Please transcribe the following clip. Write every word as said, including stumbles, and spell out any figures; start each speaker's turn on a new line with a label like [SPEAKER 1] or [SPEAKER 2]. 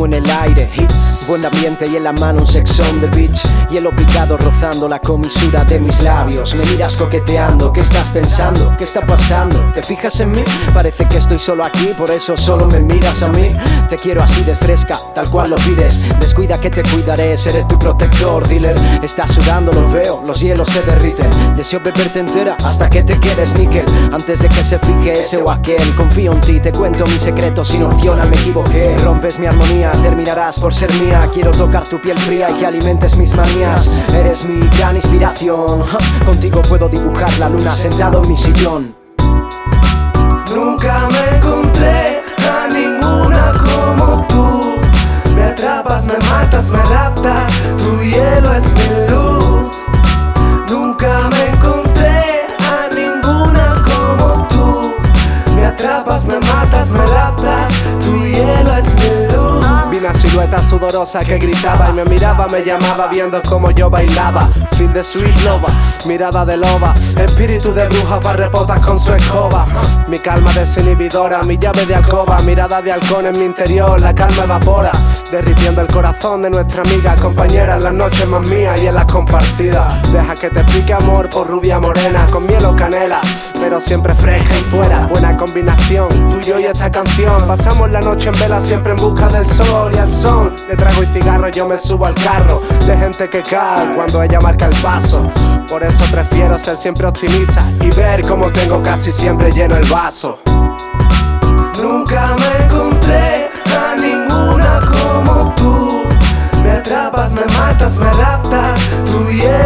[SPEAKER 1] fuego en el aire, hits, buen ambiente y en la mano un sex on the beach. Hielo picado rozando la comisura de mis labios. Me miras coqueteando, ¿qué estás pensando? ¿Qué está pasando? ¿Te fijas en mí? Parece que estoy solo aquí, por eso solo me miras a mí. Te quiero así de fresca, tal cual lo pides. Descuida que te cuidaré, seré tu protector, dealer. Estás sudando, lo veo, los hielos se derriten. Deseo beberte entera hasta que te quedes níquel. Antes de que se fije ese o aquel, confío en ti, te cuento mis secretos sin opción al me equivoqué. Rompes mi armonía, terminarás por ser mía. Quiero tocar tu piel fría y que alimentes mis manías. Eres mi gran inspiración, contigo puedo dibujar la luna sentado en mi sillón.
[SPEAKER 2] Nunca me encontré a ninguna como tú. Me atrapas, me matas, me raptas, tu hielo es mi luz. Nunca me encontré a ninguna como tú. Me atrapas, me matas, me raptas, tu hielo es mi luz.
[SPEAKER 3] Vi una silueta sudorosa que gritaba y me miraba, me llamaba viendo como yo bailaba. Fin de Sweet Loba, mirada de loba, espíritu de bruja barrepotas con su escoba. Mi calma desinhibidora, mi llave de alcoba, mirada de halcón en mi interior, la calma evapora, derritiendo el corazón de nuestra amiga, compañera en las noches más mías y en las compartidas. Deja que te explique amor por rubia morena, con miel o canela, pero siempre fresca y fuera. Buena combinación, tú, yo y esta canción. Pasamos la noche en vela siempre en busca del sol y al son. De trago y cigarro yo me subo al carro de gente que cae cuando ella marca el paso. Por eso prefiero ser siempre optimista y ver cómo tengo casi siempre lleno el vaso.
[SPEAKER 2] Nunca me encontré a ninguna como tú. Me atrapas, me matas, me raptas, tu hielo